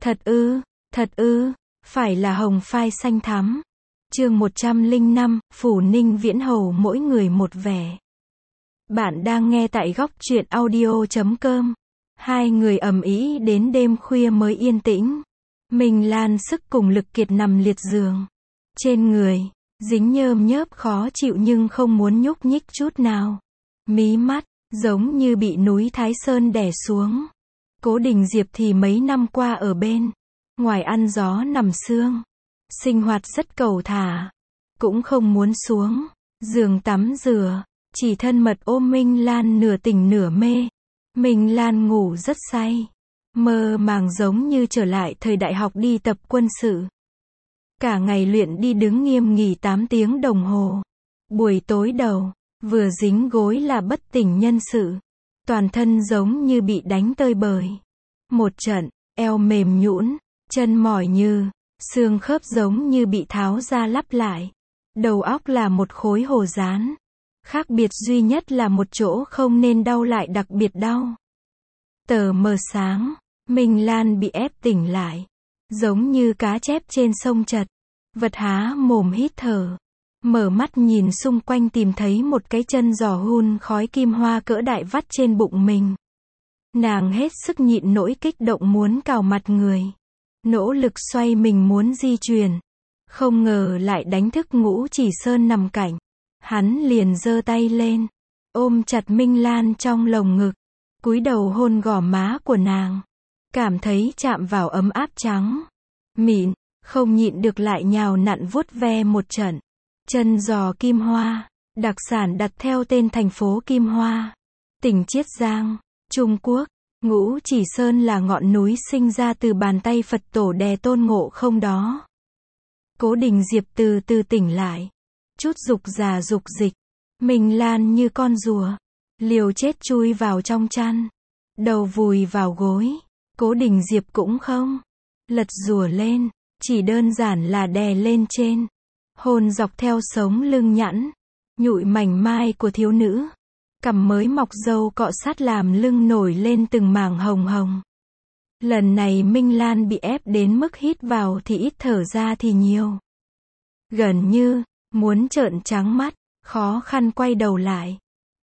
Thật ư, phải là hồng phai xanh thắm. Chương 105, Phủ Ninh Viễn Hầu mỗi người một vẻ. Bạn đang nghe tại góc truyện audio.com. Hai người ầm ĩ đến đêm khuya mới yên tĩnh. Minh Lan sức cùng lực kiệt nằm liệt giường. Trên người, dính nhơm nhớp khó chịu nhưng không muốn nhúc nhích chút nào. Mí mắt, giống như bị núi Thái Sơn đè xuống. Cố Đình Diệp thì mấy năm qua ở bên ngoài ăn gió nằm sương. Sinh hoạt rất cầu thả. Cũng không muốn xuống giường tắm rửa. Chỉ thân mật ôm Minh Lan nửa tỉnh nửa mê. Minh Lan ngủ rất say. Mơ màng giống như trở lại thời đại học đi tập quân sự. Cả ngày luyện đi đứng nghiêm nghỉ 8 tiếng đồng hồ. Buổi tối đầu, vừa dính gối là bất tỉnh nhân sự. Toàn thân giống như bị đánh tơi bời. Một trận, eo mềm nhũn, chân mỏi như, xương khớp giống như bị tháo ra lắp lại. Đầu óc là một khối hồ dán. Khác biệt duy nhất là một chỗ không nên đau lại đặc biệt đau. Tờ mờ sáng, Minh Lan bị ép tỉnh lại. Giống như cá chép trên sông chật. Vật há mồm hít thở. Mở mắt nhìn xung quanh tìm thấy một cái chân giò hun khói kim hoa cỡ đại vắt trên bụng mình. Nàng hết sức nhịn nỗi kích động muốn cào mặt người. Nỗ lực xoay mình muốn di chuyển. Không ngờ lại đánh thức Ngũ Chỉ Sơn nằm cạnh. Hắn liền giơ tay lên. Ôm chặt Minh Lan trong lồng ngực. Cúi đầu hôn gò má của nàng. Cảm thấy chạm vào ấm áp trắng. Mịn, không nhịn được lại nhào nặn vuốt ve một trận. Chân giò kim hoa. Đặc sản đặt theo tên thành phố Kim Hoa. Tỉnh Chiết Giang, Trung Quốc. Ngũ Chỉ Sơn là ngọn núi sinh ra từ bàn tay Phật tổ đè Tôn Ngộ Không đó. Cố Đình Diệp từ từ tỉnh lại. Chút dục già dục dịch. Minh Lan như con rùa. Liều chết chui vào trong chăn. Đầu vùi vào gối. Cố Đình Diệp cũng không lật rùa lên. Chỉ đơn giản là đè lên trên. Hôn dọc theo sống lưng nhẵn. Nhụi mảnh mai của thiếu nữ. Cằm mới mọc râu cọ sát làm lưng nổi lên từng mảng hồng hồng. Lần này Minh Lan bị ép đến mức hít vào thì ít thở ra thì nhiều. Gần như, muốn trợn trắng mắt, khó khăn quay đầu lại.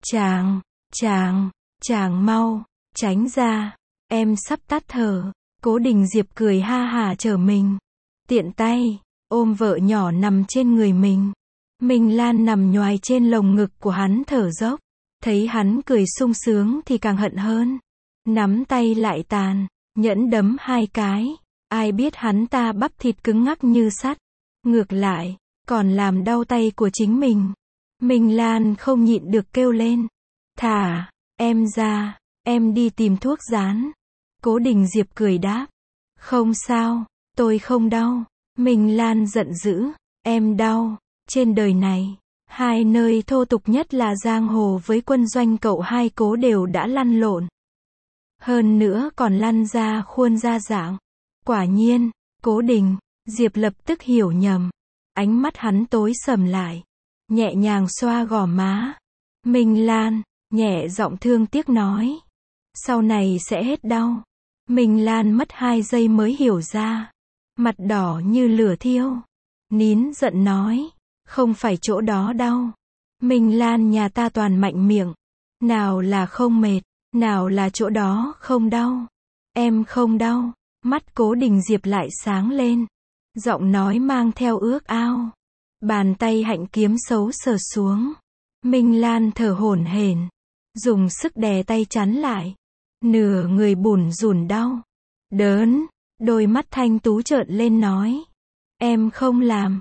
Chàng mau, tránh ra, em sắp tắt thở. Cố Đình Diệp cười ha hả trở mình. Tiện tay, ôm vợ nhỏ nằm trên người mình. Minh Lan nằm nhoài trên lồng ngực của hắn thở dốc. Thấy hắn cười sung sướng thì càng hận hơn. Nắm tay lại tàn, nhẫn đấm 2 cái. Ai biết hắn ta bắp thịt cứng ngắc như sắt. Ngược lại, còn làm đau tay của chính mình. Minh Lan không nhịn được kêu lên. Thả, em ra, em đi tìm thuốc dán. Cố Đình Diệp cười đáp. Không sao, tôi không đau. Minh Lan giận dữ. Em đau. Trên đời này, 2 nơi thô tục nhất là giang hồ với quân doanh cậu hai Cố đều đã lăn lộn. Hơn nữa còn lăn ra khuôn ra dạng. Quả nhiên, Cố Đình Diệp lập tức hiểu nhầm. Ánh mắt hắn tối sầm lại. Nhẹ nhàng xoa gò má. Minh Lan, nhẹ giọng thương tiếc nói. Sau này sẽ hết đau. Minh Lan mất 2 giây mới hiểu ra. Mặt đỏ như lửa thiêu. Nín giận nói. Không phải chỗ đó đau. Minh Lan nhà ta toàn mạnh miệng. Nào là không mệt, nào là chỗ đó không đau. Em không đau. Mắt Cố Đình Diệp lại sáng lên. Giọng nói mang theo ước ao. Bàn tay hạnh kiếm xấu sờ xuống. Minh Lan thở hổn hển. Dùng sức đè tay chắn lại. Nửa người bủn rủn đau. Đớn. Đôi mắt thanh tú trợn lên nói. Em không làm.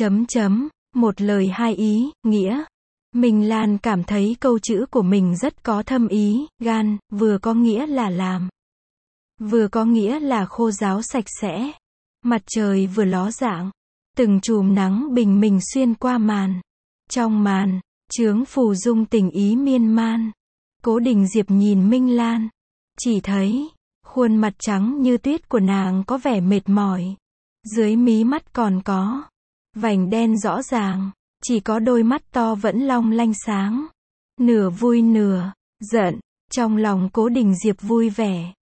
Một lời 2 ý, nghĩa. Minh Lan cảm thấy câu chữ của mình rất có thâm ý, gan, vừa có nghĩa là làm. Vừa có nghĩa là khô ráo sạch sẽ. Mặt trời vừa ló dạng. Từng chùm nắng bình minh xuyên qua màn. Trong màn, chướng phù dung tình ý miên man. Cố Đình Diệp nhìn Minh Lan. Chỉ thấy, khuôn mặt trắng như tuyết của nàng có vẻ mệt mỏi. Dưới mí mắt còn có vành đen rõ ràng. Chỉ có đôi mắt to vẫn long lanh sáng. Nửa vui nửa giận. Trong lòng Cố Đình Diệp vui vẻ.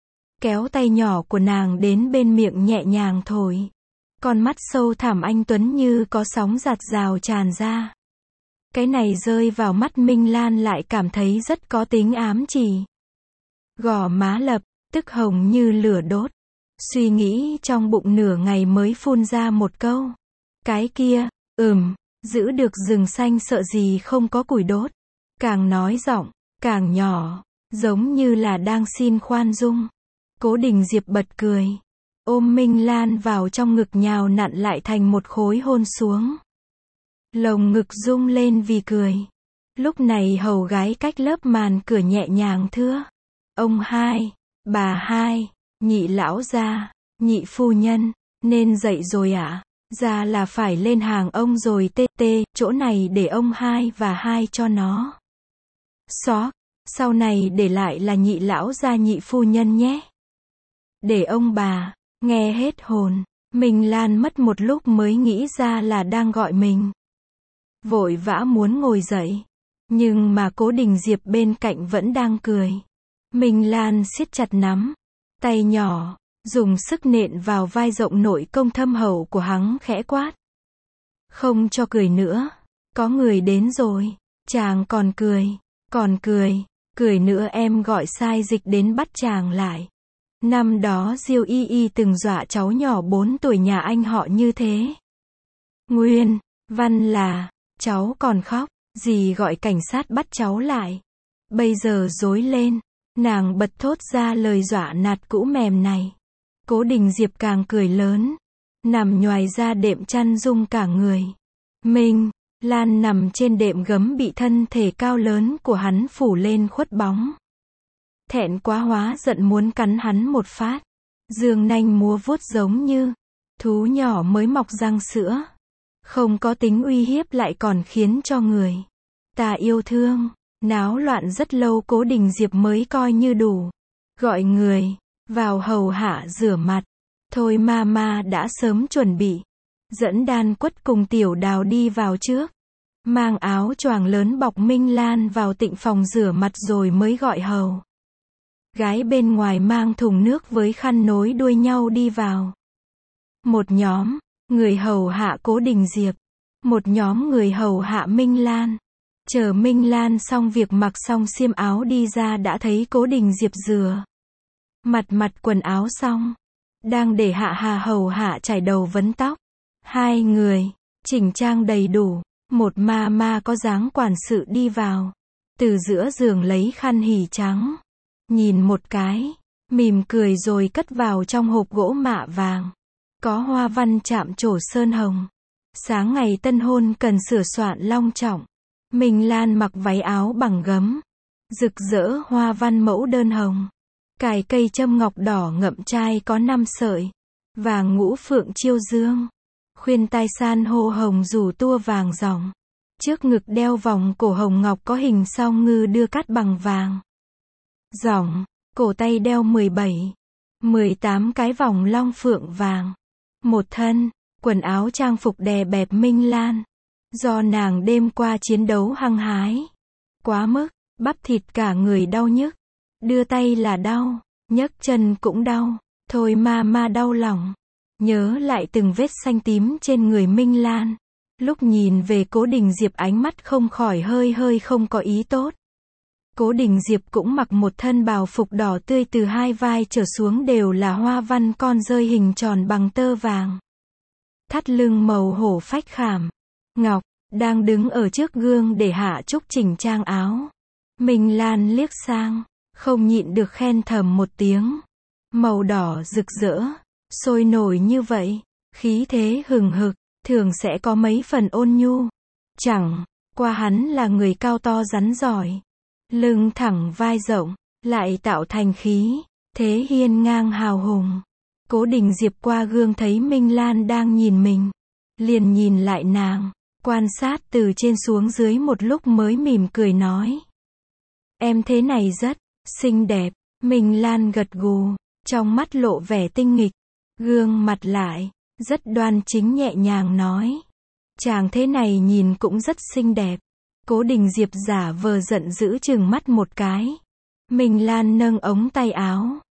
kéo tay nhỏ của nàng đến bên miệng nhẹ nhàng thổi. Con mắt sâu thẳm anh tuấn như có sóng giạt rào tràn ra. Cái này rơi vào mắt Minh Lan lại cảm thấy rất có tính ám chỉ. Gò má lập tức hồng như lửa đốt. Suy nghĩ trong bụng nửa ngày mới phun ra một câu. Cái kia, giữ được rừng xanh sợ gì không có củi đốt. Càng nói giọng, càng nhỏ, giống như là đang xin khoan dung. Cố Đình Diệp bật cười. Ôm Minh Lan vào trong ngực nhào nặn lại thành một khối hôn xuống. Lồng ngực rung lên vì cười. Lúc này hầu gái cách lớp màn cửa nhẹ nhàng thưa. Ông hai, bà hai, nhị lão gia, nhị phu nhân, nên dậy rồi ạ. Ra là phải lên hàng ông rồi chỗ này để ông hai và hai cho nó. Sau này để lại là nhị lão gia nhị phu nhân nhé. Để ông bà, nghe hết hồn. Minh Lan mất một lúc mới nghĩ ra là đang gọi mình. Vội vã muốn ngồi dậy. Nhưng mà Cố Đình Diệp bên cạnh vẫn đang cười. Minh Lan siết chặt nắm tay nhỏ, dùng sức nện vào vai rộng nội công thâm hậu của hắn khẽ quát. Không cho cười nữa, có người đến rồi. Chàng còn cười nữa em gọi sai dịch đến bắt chàng lại. Năm đó Diêu Y Y từng dọa cháu nhỏ 4 tuổi nhà anh họ như thế. Nguyên văn là, cháu còn khóc, dì gọi cảnh sát bắt cháu lại. Bây giờ rối lên, nàng bật thốt ra lời dọa nạt cũ mềm này. Cố Đình Diệp càng cười lớn, nằm nhoài ra đệm chăn rung cả người. Minh Lan nằm trên đệm gấm bị thân thể cao lớn của hắn phủ lên khuất bóng. Thẹn quá hóa giận muốn cắn hắn một phát. Dương nanh múa vuốt giống như thú nhỏ mới mọc răng sữa. Không có tính uy hiếp lại còn khiến cho người ta yêu thương. Náo loạn rất lâu Cố Đình Diệp mới coi như đủ. Gọi người vào hầu hạ rửa mặt. Thôi mama đã sớm chuẩn bị. Dẫn Đan Quất cùng Tiểu Đào đi vào trước. Mang áo choàng lớn bọc Minh Lan vào tịnh phòng rửa mặt rồi mới gọi hầu gái bên ngoài mang thùng nước với khăn nối đuôi nhau đi vào. Một nhóm người hầu hạ Cố Đình Diệp, một nhóm người hầu hạ Minh Lan. Chờ Minh Lan xong việc mặc xong xiêm áo đi ra đã thấy Cố Đình Diệp rửa mặt quần áo xong, đang để hạ hà hầu hạ chải đầu vấn tóc. Hai người chỉnh trang đầy đủ. Một ma có dáng quản sự đi vào, từ giữa giường lấy khăn hỉ trắng, nhìn một cái, mỉm cười rồi cất vào trong hộp gỗ mạ vàng, có hoa văn chạm trổ sơn hồng. Sáng ngày tân hôn cần sửa soạn long trọng. Minh Lan mặc váy áo bằng gấm, rực rỡ hoa văn mẫu đơn hồng, cài cây châm ngọc đỏ ngậm trai có 5 sợi, vàng ngũ phượng chiêu dương. Khuyên tai san hô hồng rủ tua vàng ròng. Trước ngực đeo vòng cổ hồng ngọc có hình sao ngư đưa cát bằng vàng ròng. Cổ tay đeo 18 cái vòng long phượng vàng. Một thân quần áo trang phục đè bẹp Minh Lan. Do nàng đêm qua chiến đấu hăng hái quá mức, bắp thịt cả người đau nhức. Đưa tay là đau, nhấc chân cũng đau. Thôi ma đau lòng. Nhớ lại từng vết xanh tím trên người Minh Lan. Lúc nhìn về Cố Đình Diệp ánh mắt không khỏi hơi không có ý tốt. Cố Đình Diệp cũng mặc một thân bào phục đỏ tươi, từ hai vai trở xuống đều là hoa văn con rơi hình tròn bằng tơ vàng. Thắt lưng màu hổ phách khảm ngọc, đang đứng ở trước gương để hạ trúc chỉnh trang áo. Minh Lan liếc sang, không nhịn được khen thầm một tiếng. Màu đỏ rực rỡ, sôi nổi như vậy, khí thế hừng hực, thường sẽ có mấy phần ôn nhu. Chẳng qua hắn là người cao to rắn giỏi, lưng thẳng vai rộng, lại tạo thành khí thế hiên ngang hào hùng. Cố Đình Diệp qua gương thấy Minh Lan đang nhìn mình, liền nhìn lại nàng, quan sát từ trên xuống dưới một lúc mới mỉm cười nói. Em thế này rất xinh đẹp. Minh Lan gật gù, trong mắt lộ vẻ tinh nghịch. Gương mặt lại rất đoan chính nhẹ nhàng nói. Chàng thế này nhìn cũng rất xinh đẹp. Cố Đình Diệp giả vờ giận dữ trừng mắt một cái. Minh Lan nâng ống tay áo,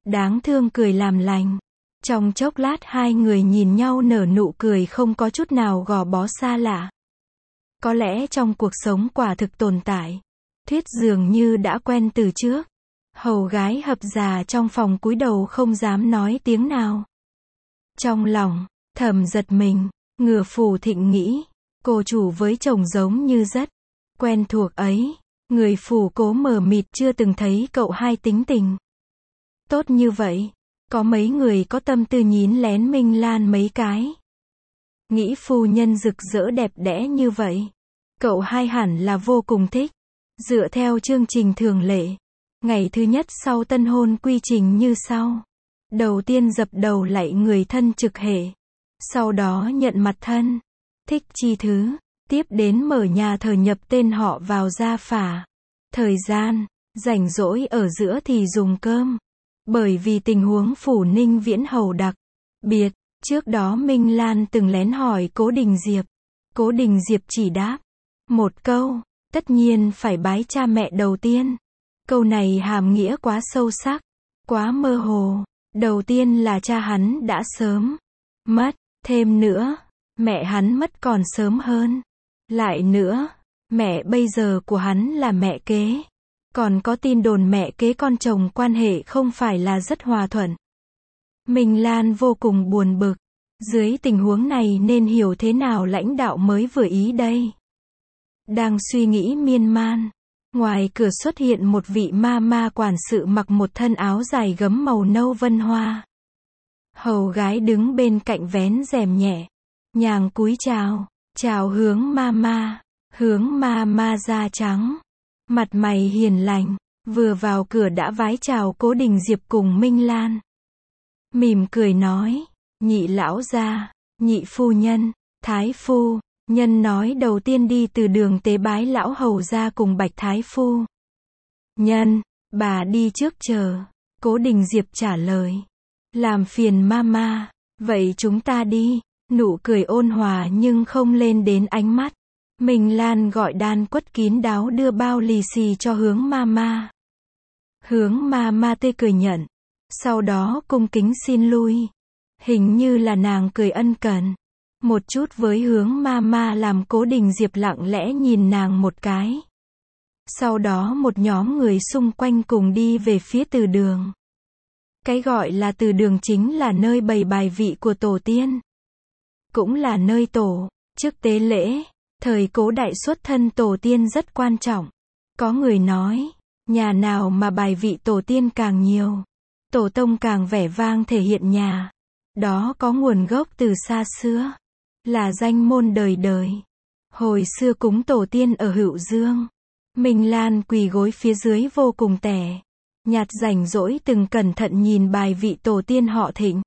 đáng thương cười làm lành. Trong chốc lát hai người nhìn nhau nở nụ cười không có chút nào gò bó xa lạ. Có lẽ trong cuộc sống quả thực tồn tại thuyết dường như đã quen từ trước. Hầu gái hập già trong phòng cúi đầu không dám nói tiếng nào. Trong lòng thầm giật mình, Ngựa Phủ Thịnh nghĩ, cô chủ với chồng giống như rất quen thuộc ấy. Người phủ cố mờ mịt chưa từng thấy cậu hai tính tình tốt như vậy. Có mấy người có tâm tư nhín lén Minh Lan mấy cái. Nghĩ phu nhân rực rỡ đẹp đẽ như vậy, cậu hai hẳn là vô cùng thích. Dựa theo chương trình thường lệ, ngày thứ nhất sau tân hôn quy trình như sau. Đầu tiên dập đầu lạy người thân trực hệ. Sau đó nhận mặt thân, thích chi thứ. Tiếp đến mở nhà thờ nhập tên họ vào gia phả. Thời gian rảnh rỗi ở giữa thì dùng cơm. Bởi vì tình huống Phủ Ninh Viễn Hầu đặc biệt, trước đó Minh Lan từng lén hỏi Cố Đình Diệp. Cố Đình Diệp chỉ đáp một câu, tất nhiên phải bái cha mẹ đầu tiên. Câu này hàm nghĩa quá sâu sắc, quá mơ hồ. Đầu tiên là cha hắn đã sớm mất, thêm nữa, mẹ hắn mất còn sớm hơn. Lại nữa, mẹ bây giờ của hắn là mẹ kế. Còn có tin đồn mẹ kế con chồng quan hệ không phải là rất hòa thuận. Minh Lan vô cùng buồn bực. Dưới tình huống này nên hiểu thế nào lãnh đạo mới vừa ý đây. Đang suy nghĩ miên man, ngoài cửa xuất hiện một vị ma quản sự mặc một thân áo dài gấm màu nâu vân hoa. Hầu gái đứng bên cạnh vén rèm nhẹ, nhàng cúi chào, chào hướng ma da trắng, mặt mày hiền lành, vừa vào cửa đã vái chào Cố Đình Diệp cùng Minh Lan. Mỉm cười nói, nhị lão gia, nhị phu nhân, thái phu nhân nói đầu tiên đi từ đường tế bái lão hầu gia cùng Bạch thái phu nhân, bà đi trước chờ. Cố Đình Diệp trả lời, làm phiền mama, vậy chúng ta đi. Nụ cười ôn hòa nhưng không lên đến ánh mắt. Minh Lan gọi đan quất kín đáo đưa bao lì xì cho hướng mama. Hướng mama tươi cười nhận, sau đó cung kính xin lui. Hình như là nàng cười ân cần một chút với hướng mama làm Cố Đình Diệp lặng lẽ nhìn nàng một cái. Sau đó một nhóm người xung quanh cùng đi về phía từ đường. Cái gọi là từ đường chính là nơi bày bài vị của tổ tiên. Cũng là nơi tổ chức tế lễ. Thời Cố đại xuất thân tổ tiên rất quan trọng. Có người nói, nhà nào mà bài vị tổ tiên càng nhiều, tổ tông càng vẻ vang thể hiện nhà đó có nguồn gốc từ xa xưa, là danh môn đời đời. Hồi xưa cúng tổ tiên ở Hữu Dương, Minh Lan quỳ gối phía dưới vô cùng tẻ nhạt rảnh rỗi từng cẩn thận nhìn bài vị tổ tiên họ Thịnh.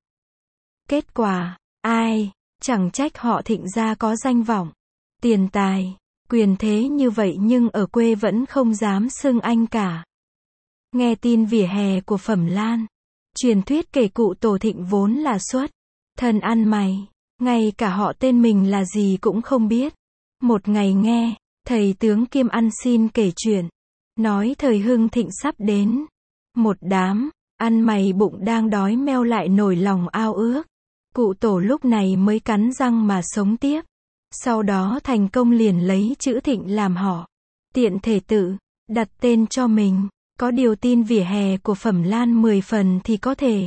Kết quả, ai, chẳng trách họ Thịnh gia có danh vọng, tiền tài, quyền thế như vậy nhưng ở quê vẫn không dám xưng anh cả. Nghe tin vỉa hè của Phẩm Lan, truyền thuyết kể cụ tổ Thịnh vốn là xuất thân ăn mày, ngay cả họ tên mình là gì cũng không biết. Một ngày nghe thầy tướng kiêm ăn xin kể chuyện, nói thời hưng thịnh sắp đến, một đám ăn mày bụng đang đói meo lại nổi lòng ao ước. Cụ tổ lúc này mới cắn răng mà sống tiếp. Sau đó thành công liền lấy chữ Thịnh làm họ, tiện thể tự đặt tên cho mình. Có điều tin vỉa hè của Phẩm Lan 10 phần thì có thể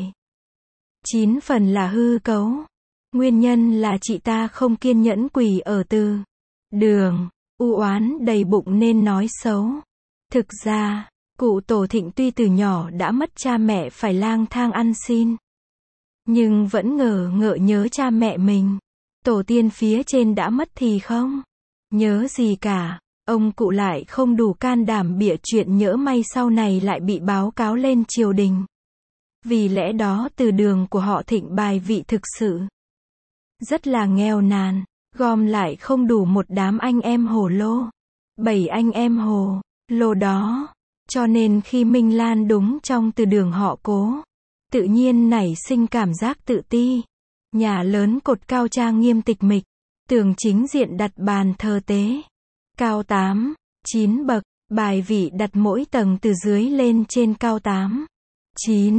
9 phần là hư cấu. Nguyên nhân là chị ta không kiên nhẫn quỳ ở từ đường, u oán đầy bụng nên nói xấu. Thực ra, cụ tổ Thịnh tuy từ nhỏ đã mất cha mẹ phải lang thang ăn xin, nhưng vẫn ngờ ngợ nhớ cha mẹ mình. Tổ tiên phía trên đã mất thì không nhớ gì cả. Ông cụ lại không đủ can đảm bịa chuyện nhỡ may sau này lại bị báo cáo lên triều đình. Vì lẽ đó từ đường của họ Thịnh bài vị thực sự rất là nghèo nàn, gom lại không đủ một đám anh em hồ lô. 7 anh em hồ lô đó. Cho nên khi Minh Lan đúng trong từ đường họ Cố, tự nhiên nảy sinh cảm giác tự ti. Nhà lớn cột cao trang nghiêm tịch mịch, tường chính diện đặt bàn thờ tế, cao 8, 9 bậc, bài vị đặt mỗi tầng từ dưới lên trên cao 8, 9,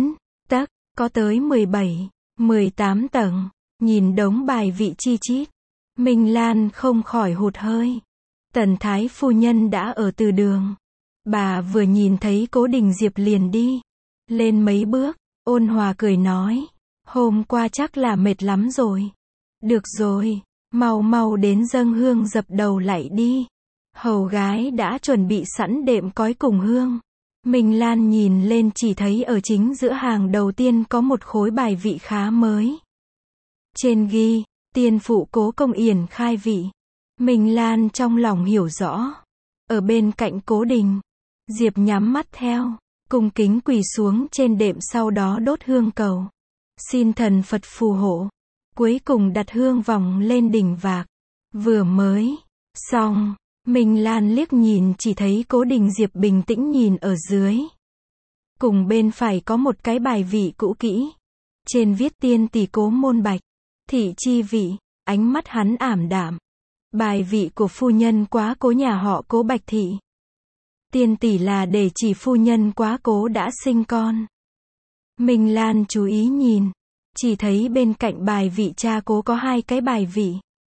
tấc, có tới 17, 18 tầng. Nhìn đống bài vị chi chít, Minh Lan không khỏi hụt hơi. Tần thái phu nhân đã ở từ đường. Bà vừa nhìn thấy Cố Đình Diệp liền đi lên mấy bước, ôn hòa cười nói, hôm qua chắc là mệt lắm rồi. Được rồi, mau mau đến dâng hương dập đầu lạy đi. Hầu gái đã chuẩn bị sẵn đệm cói cùng hương. Minh Lan nhìn lên chỉ thấy ở chính giữa hàng đầu tiên có một khối bài vị khá mới. Trên ghi, tiên phụ Cố Công Yển khai vị. Minh Lan trong lòng hiểu rõ. Ở bên cạnh Cố Đình Diệp nhắm mắt theo, cung kính quỳ xuống trên đệm, sau đó đốt hương cầu. Xin thần Phật phù hộ. Cuối cùng đặt hương vòng lên đỉnh vạc. Vừa mới xong, Minh Lan liếc nhìn chỉ thấy Cố Đình Diệp bình tĩnh nhìn ở dưới. Cùng bên phải có một cái bài vị cũ kỹ. Trên viết tiên tỷ Cố Môn Bạch, thị chi vị, ánh mắt hắn ảm đạm. Bài vị của phu nhân quá cố nhà họ Cố Bạch thị. Tiên tỷ là để chỉ phu nhân quá cố đã sinh con. Minh Lan chú ý nhìn, chỉ thấy bên cạnh bài vị cha Cố có hai cái bài vị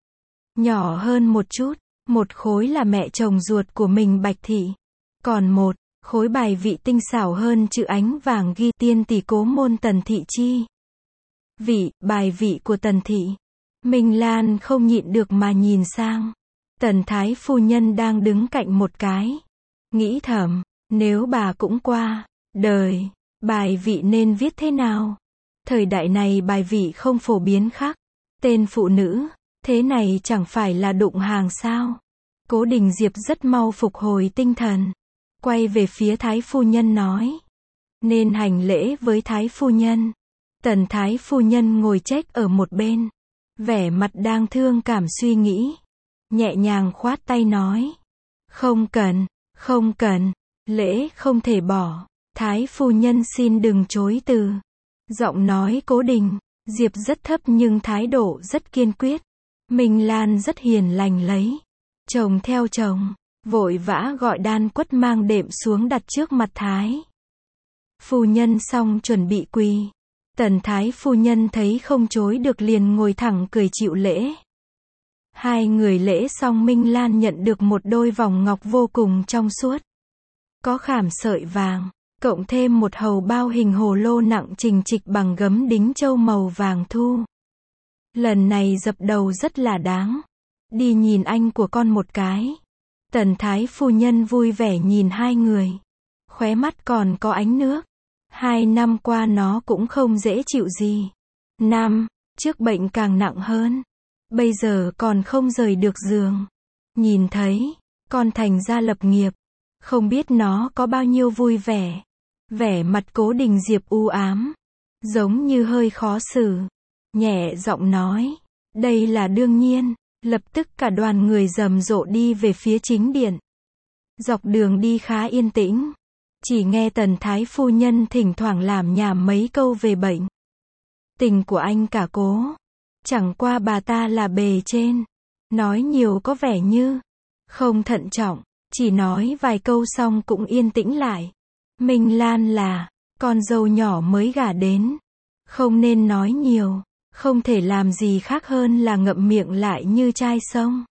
nhỏ hơn một chút. Một khối là mẹ chồng ruột của mình Bạch thị. Còn một khối bài vị tinh xảo hơn, chữ ánh vàng ghi tiên tỷ Cố Môn Tần thị chi vị, bài vị của Tần thị. Minh Lan không nhịn được mà nhìn sang Tần thái phu nhân đang đứng cạnh một cái. Nghĩ thầm, nếu bà cũng qua đời, bài vị nên viết thế nào? Thời đại này bài vị không phổ biến khác tên phụ nữ, thế này chẳng phải là đụng hàng sao? Cố Đình Diệp rất mau phục hồi tinh thần, quay về phía thái phu nhân nói, nên hành lễ với thái phu nhân. Tần thái phu nhân ngồi chếch ở một bên, vẻ mặt đang thương cảm suy nghĩ, nhẹ nhàng khoát tay nói, không cần, không cần, lễ không thể bỏ. Thái phu nhân xin đừng chối từ. Giọng nói Cố Đình Diệp rất thấp nhưng thái độ rất kiên quyết. Minh Lan rất hiền lành lấy chồng theo chồng, vội vã gọi đan quất mang đệm xuống đặt trước mặt thái phu nhân, xong chuẩn bị quỳ. Tần thái phu nhân thấy không chối được liền ngồi thẳng cười chịu lễ. Hai người lễ xong, Minh Lan nhận được một đôi vòng ngọc vô cùng trong suốt, có khảm sợi vàng, cộng thêm một hầu bao hình hồ lô nặng trình trịch bằng gấm đính châu màu vàng thu. Lần này dập đầu rất là đáng. Đi nhìn anh của con một cái. Tần thái phu nhân vui vẻ nhìn hai người, khóe mắt còn có ánh nước. 2 năm qua nó cũng không dễ chịu gì. Năm trước bệnh càng nặng hơn, bây giờ còn không rời được giường. Nhìn thấy con thành gia lập nghiệp, không biết nó có bao nhiêu vui vẻ. Vẻ mặt Cố Đình Diệp u ám, giống như hơi khó xử, nhẹ giọng nói, đây là đương nhiên. Lập tức cả đoàn người rầm rộ đi về phía chính điện. Dọc đường đi khá yên tĩnh, chỉ nghe Tần thái phu nhân thỉnh thoảng lảm nhảm mấy câu về bệnh tình của anh cả Cố. Chẳng qua bà ta là bề trên, nói nhiều có vẻ như không thận trọng, chỉ nói vài câu xong cũng yên tĩnh lại. Minh Lan là con dâu nhỏ mới gả đến, không nên nói nhiều, không thể làm gì khác hơn là ngậm miệng lại như chai sông.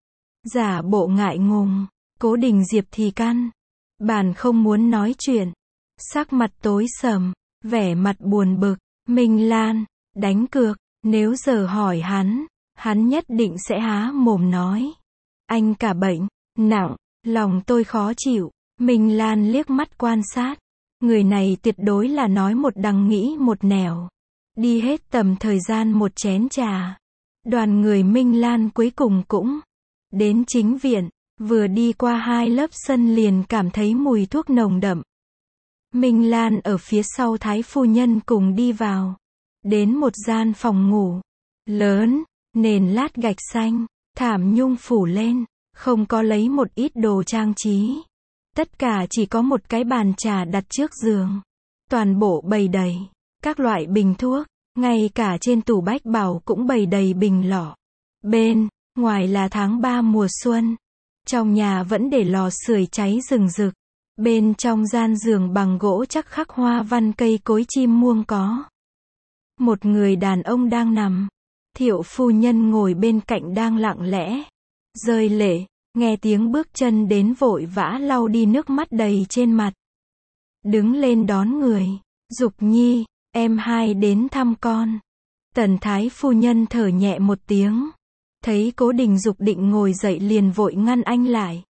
Giả bộ ngại ngùng. Cố Đình Diệp thì căn bản không muốn nói chuyện, sắc mặt tối sầm, vẻ mặt buồn bực. Minh Lan đánh cược, nếu giờ hỏi hắn nhất định sẽ há mồm nói, anh cả bệnh nặng, lòng tôi khó chịu. Minh Lan liếc mắt quan sát, người này tuyệt đối là nói một đằng nghĩ một nẻo. Đi hết tầm thời gian một chén trà, đoàn người Minh Lan cuối cùng cũng đến chính viện. Vừa đi qua 2 lớp sân liền cảm thấy mùi thuốc nồng đậm. Minh Lan ở phía sau thái phu nhân cùng đi vào, đến một gian phòng ngủ lớn, nền lát gạch xanh, thảm nhung phủ lên, không có lấy một ít đồ trang trí. Tất cả chỉ có một cái bàn trà đặt trước giường. Toàn bộ bày đầy các loại bình thuốc, ngay cả trên tủ bách bảo cũng bày đầy bình lọ. Bên ngoài là tháng 3 mùa xuân, trong nhà vẫn để lò sưởi cháy rừng rực. Bên trong gian giường bằng gỗ chắc khắc hoa văn cây cối chim muông có một người đàn ông đang nằm. Thiệu phu nhân ngồi bên cạnh đang lặng lẽ rơi lệ, nghe tiếng bước chân đến vội vã lau đi nước mắt đầy trên mặt. Đứng lên đón người. Dục nhi, em hai đến thăm con. Tần thái phu nhân thở nhẹ một tiếng. Thấy Cố Đình Dục định ngồi dậy liền vội ngăn anh lại.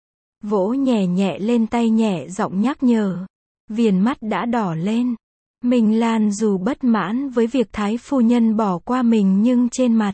Vỗ nhẹ nhẹ lên tay nhẹ giọng nhắc nhở. Viền mắt đã đỏ lên. Minh Lan dù bất mãn với việc thái phu nhân bỏ qua mình nhưng trên mặt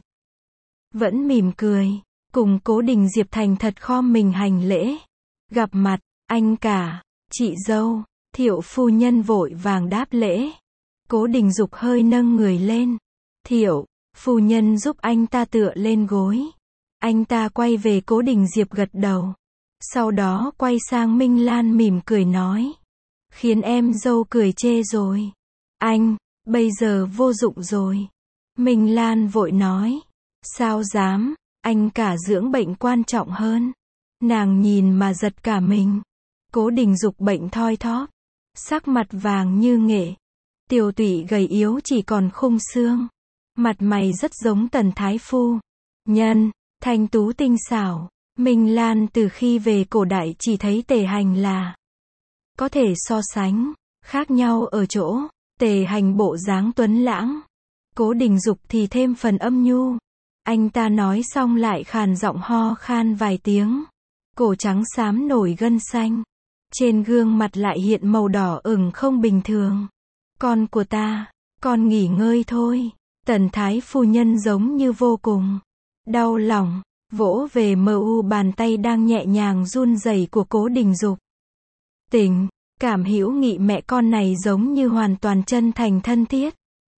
vẫn mỉm cười. Cùng Cố Đình Diệp thành thật khom mình hành lễ. Gặp mặt, anh cả, chị dâu. Thiệu phu nhân vội vàng đáp lễ. Cố Đình Dục hơi nâng người lên. Thiệu phu nhân giúp anh ta tựa lên gối. Anh ta quay về Cố Đình Diệp gật đầu. Sau đó quay sang Minh Lan mỉm cười nói. Khiến em dâu cười chê rồi. Anh, bây giờ vô dụng rồi. Minh Lan vội nói. Sao dám, anh cả dưỡng bệnh quan trọng hơn. Nàng nhìn mà giật cả mình. Cố Đình Dục bệnh thoi thóp. Sắc mặt vàng như nghệ. Tiều tụy gầy yếu chỉ còn khung xương. Mặt mày rất giống Tần thái phu nhân, thanh tú tinh xảo. Minh Lan từ khi về cổ đại chỉ thấy Tề Hành là có thể so sánh. Khác nhau ở chỗ, Tề Hành bộ dáng tuấn lãng. Cố Đình Dục thì thêm phần âm nhu. Anh ta nói xong lại khàn giọng ho khan vài tiếng. Cổ trắng xám nổi gân xanh. Trên gương mặt lại hiện màu đỏ ửng không bình thường. Con của ta, con nghỉ ngơi thôi. Tần thái phu nhân giống như vô cùng đau lòng, vỗ về bàn tay đang nhẹ nhàng run rẩy của Cố Đình Dục. Tình cảm hữu nghị mẹ con này giống như hoàn toàn chân thành thân thiết.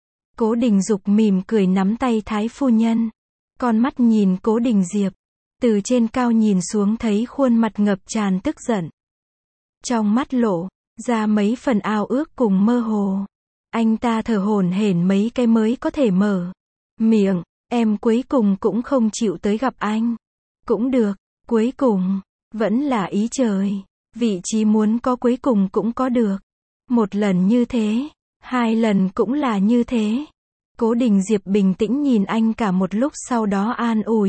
Cố Đình Dục mỉm cười nắm tay thái phu nhân. Con mắt nhìn Cố Đình Diệp. Từ trên cao nhìn xuống thấy khuôn mặt ngập tràn tức giận. Trong mắt lộ ra mấy phần ao ước cùng mơ hồ. Anh ta thở hổn hển mấy cái mới có thể mở miệng. Em cuối cùng cũng không chịu tới gặp anh. Cũng được, cuối cùng vẫn là ý trời. Vị trí muốn có cuối cùng cũng có được. Một lần như thế, hai lần cũng là như thế. Cố Đình Diệp bình tĩnh nhìn anh cả một lúc sau đó an ủi.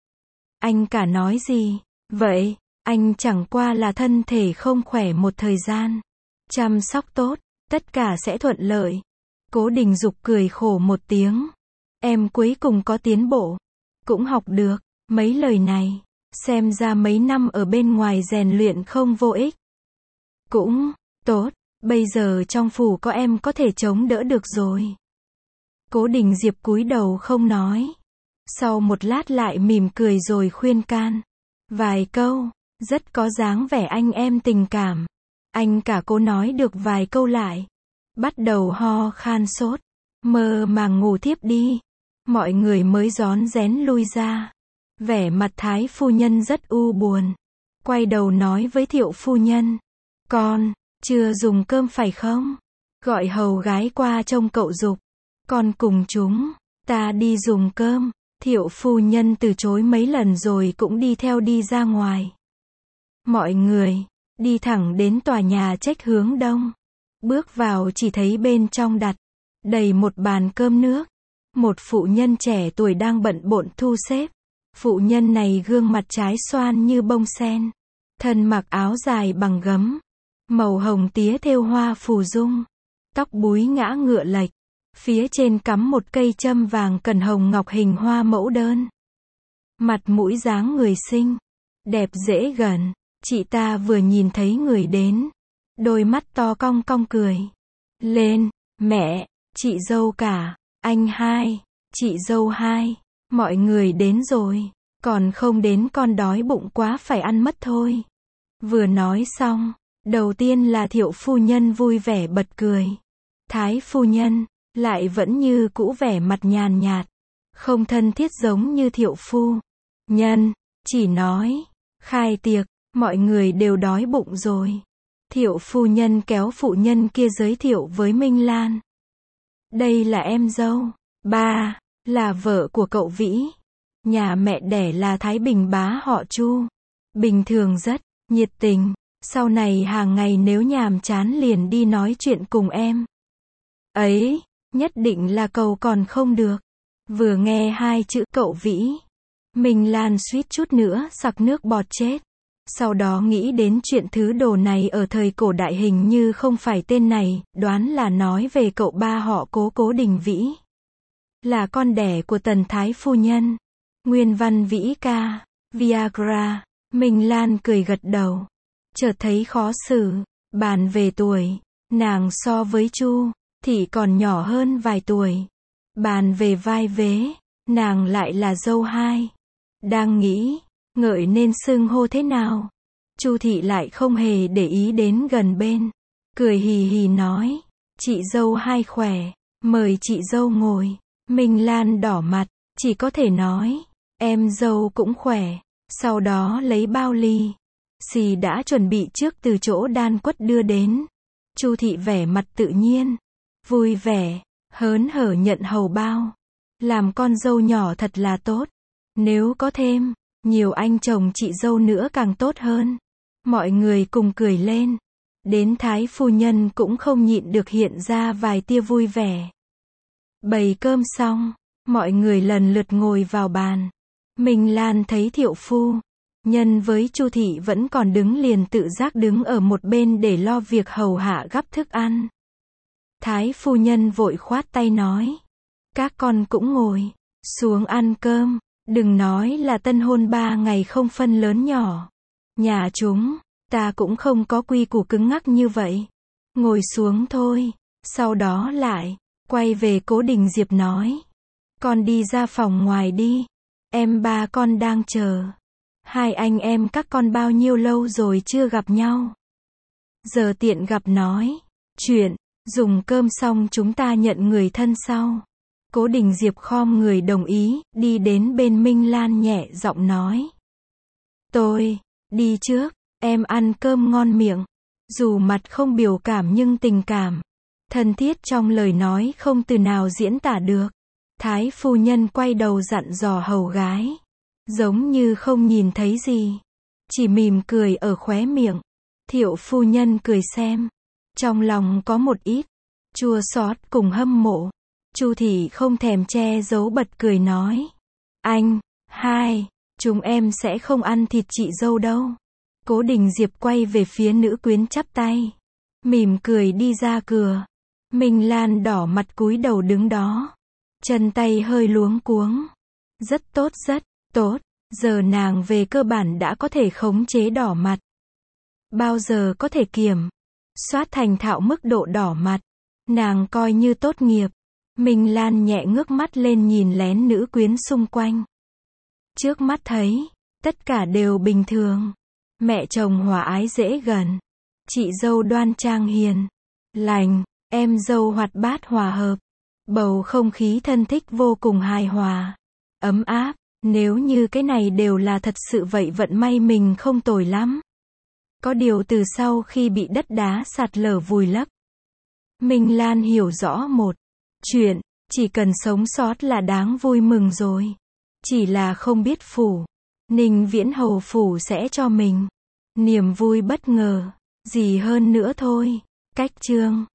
Anh cả nói gì? Vậy, anh chẳng qua là thân thể không khỏe một thời gian. Chăm sóc tốt, tất cả sẽ thuận lợi. Cố Đình Dục cười khổ một tiếng. Em cuối cùng có tiến bộ. Cũng học được mấy lời này. Xem ra mấy năm ở bên ngoài rèn luyện không vô ích. Cũng tốt, bây giờ trong phủ có em có thể chống đỡ được rồi. Cố Đình Diệp cúi đầu không nói. Sau một lát lại mỉm cười rồi khuyên can. Vài câu, rất có dáng vẻ anh em tình cảm. Anh cả Cố nói được vài câu lại. Bắt đầu ho khan sốt. Mơ màng ngủ thiếp đi. Mọi người mới rón rén lui ra. Vẻ mặt thái phu nhân rất u buồn. Quay đầu nói với Thiệu phu nhân. Con, chưa dùng cơm phải không? Gọi hầu gái qua trông cậu Dục. Con cùng chúng ta đi dùng cơm. Thiệu phu nhân từ chối mấy lần rồi cũng đi theo đi ra ngoài. Mọi người đi thẳng đến tòa nhà trách hướng đông. Bước vào chỉ thấy bên trong đặt đầy một bàn cơm nước. Một phụ nhân trẻ tuổi đang bận bộn thu xếp. Phụ nhân này gương mặt trái xoan như bông sen. Thân mặc áo dài bằng gấm. Màu hồng tía thêu hoa phù dung. Tóc búi ngã ngựa lệch. Phía trên cắm một cây châm vàng cần hồng ngọc hình hoa mẫu đơn. Mặt mũi dáng người xinh. Đẹp dễ gần. Chị ta vừa nhìn thấy người đến. Đôi mắt to cong cong cười. Lên, mẹ, chị dâu cả, anh hai, chị dâu hai. Mọi người đến rồi. Còn không đến con đói bụng quá phải ăn mất thôi. Vừa nói xong. Đầu tiên là Thiệu phu nhân vui vẻ bật cười. Thái phu nhân lại vẫn như cũ vẻ mặt nhàn nhạt. Không thân thiết giống như Thiệu phu nhân. Chỉ nói. Khai tiệc. Mọi người đều đói bụng rồi. Thiệu phu nhân kéo phụ nhân kia giới thiệu với Minh Lan. Đây là em dâu. Ba. Là vợ của cậu Vĩ. Nhà mẹ đẻ là Thái Bình bá họ Chu. Bình thường rất nhiệt tình. Sau này hàng ngày nếu nhàm chán liền đi nói chuyện cùng em. Ấy, nhất định là cầu còn không được. Vừa nghe hai chữ cậu Vĩ, Minh Lan suýt chút nữa sặc nước bọt chết. Sau đó nghĩ đến chuyện thứ đồ này ở thời cổ đại hình như không phải tên này, đoán là nói về cậu ba họ Cố Đình Vĩ. Là con đẻ của Tần Thái Phu Nhân. Nguyên văn Vĩ ca, Viagra. Minh Lan cười gật đầu. Chợt thấy khó xử, bàn về tuổi, nàng so với Chu Thị còn nhỏ hơn vài tuổi. Bàn về vai vế, nàng lại là dâu hai. Đang nghĩ, ngợi nên xưng hô thế nào. Chu Thị lại không hề để ý đến gần bên. Cười hì hì nói, chị dâu hai khỏe, mời chị dâu ngồi. Minh Lan đỏ mặt, chỉ có thể nói, em dâu cũng khỏe. Sau đó lấy bao lì xì đã chuẩn bị trước từ chỗ đan quất đưa đến. Chu Thị vẻ mặt tự nhiên, vui vẻ, hớn hở nhận hầu bao. Làm con dâu nhỏ thật là tốt. Nếu có thêm nhiều anh chồng chị dâu nữa càng tốt hơn. Mọi người cùng cười lên. Đến Thái Phu Nhân cũng không nhịn được hiện ra vài tia vui vẻ. Bày cơm xong, mọi người lần lượt ngồi vào bàn. Minh Lan thấy Thiệu Phu Nhân với Chu Thị vẫn còn đứng liền tự giác đứng ở một bên để lo việc hầu hạ gắp thức ăn. Thái Phu Nhân vội khoát tay nói, các con cũng ngồi xuống ăn cơm. Đừng nói là tân hôn 3 ngày không phân lớn nhỏ. Nhà chúng ta cũng không có quy củ cứng ngắc như vậy. Ngồi xuống thôi. Sau đó lại quay về Cố Đình Diệp nói, con đi ra phòng ngoài đi. Em ba con đang chờ. Hai anh em các con bao nhiêu lâu rồi chưa gặp nhau. Giờ tiện gặp nói chuyện. Dùng cơm xong chúng ta nhận người thân sau. Cố Đình Diệp khom người đồng ý, đi đến bên Minh Lan nhẹ giọng nói, tôi đi trước, em ăn cơm ngon miệng. Dù mặt không biểu cảm nhưng tình cảm thân thiết trong lời nói không từ nào diễn tả được. Thái Phu Nhân quay đầu dặn dò hầu gái, giống như không nhìn thấy gì, chỉ mỉm cười ở khóe miệng. Thiệu Phu Nhân cười xem, trong lòng có một ít chua xót cùng hâm mộ. Chu Thị không thèm che giấu bật cười nói, anh hai, chúng em sẽ không ăn thịt chị dâu đâu. Cố Đình Diệp quay về phía nữ quyến chắp tay, mỉm cười đi ra cửa. Minh Lan đỏ mặt cúi đầu đứng đó, chân tay hơi luống cuống. Rất tốt, rất tốt. Giờ nàng về cơ bản đã có thể khống chế đỏ mặt. Bao giờ có thể kiểm soát thành thạo mức độ đỏ mặt, nàng coi như tốt nghiệp. Minh Lan nhẹ ngước mắt lên nhìn lén nữ quyến xung quanh. Trước mắt thấy, tất cả đều bình thường. Mẹ chồng hòa ái dễ gần. Chị dâu đoan trang hiền lành, em dâu hoạt bát hòa hợp. Bầu không khí thân thích vô cùng hài hòa, ấm áp. Nếu như cái này đều là thật sự vậy vận may mình không tồi lắm. Có điều từ sau khi bị đất đá sạt lở vùi lấp, Minh Lan hiểu rõ một chuyện, chỉ cần sống sót là đáng vui mừng rồi. Chỉ là không biết Phủ Ninh Viễn Hầu Phủ sẽ cho mình niềm vui bất ngờ gì hơn nữa thôi. Cách chương